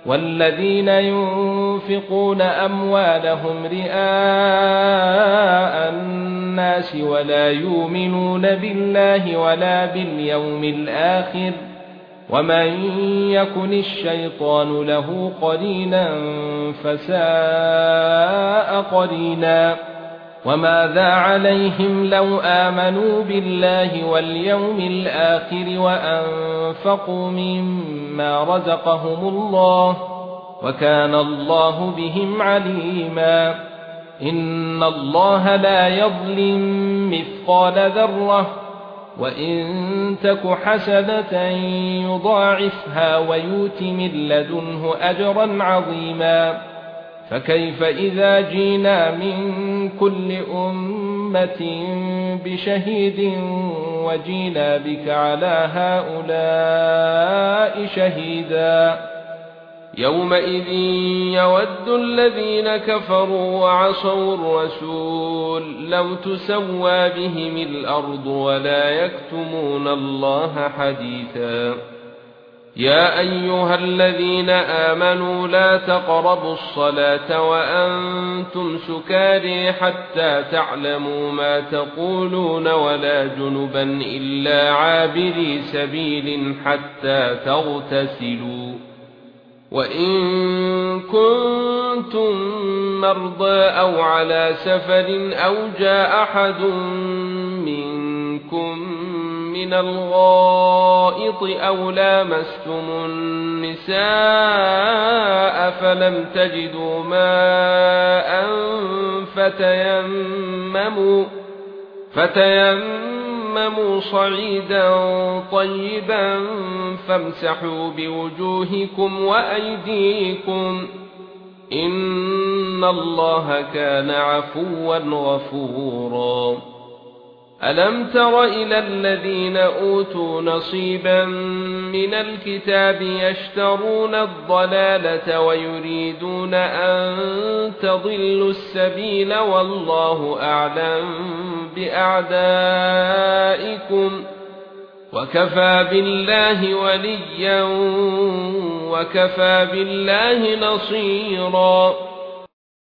والذين ينفقون أموالهم رئاء الناس ولا يؤمنون بالله ولا باليوم الآخر ومن يكن الشيطان له قرينا فساء قرينا وماذا عليهم لو آمنوا بالله واليوم الآخر وأنفقوا مما رزقهم الله وكان الله بهم عليما إن الله لا يظلم مثقال ذرة وإن تك حسنة يضاعفها ويؤت من لدنه أجرا عظيما فكيف إذا جئنا من كل أمة بشهيد وجئنا بك على هؤلاء شهيدا يومئذ يود الذين كفروا وعصوا الرسول لو تسوى بهم الأرض ولا يكتمون الله حديثا يا أيها الذين آمنوا لا تقربوا الصلاة وأنتم سكارى حتى تعلموا ما تقولون ولا جنبا إلا عابري سبيل حتى تغتسلوا وإن كنتم مرضى أو على سفر أو جاء أحد منكم من الغائط أو لامستم النساء فلم تجدوا ماء فتيمموا صعيدا طيبا فامسحوا بوجوهكم وأيديكم إن الله كان عفوا غفورا ألم تر إلى الذين أوتوا نصيبا من الكتاب يشترون الضلالة ويريدون أن تضلوا السبيل والله أعلم بأعدائكم وكفى بالله وليا وكفى بالله نصيرا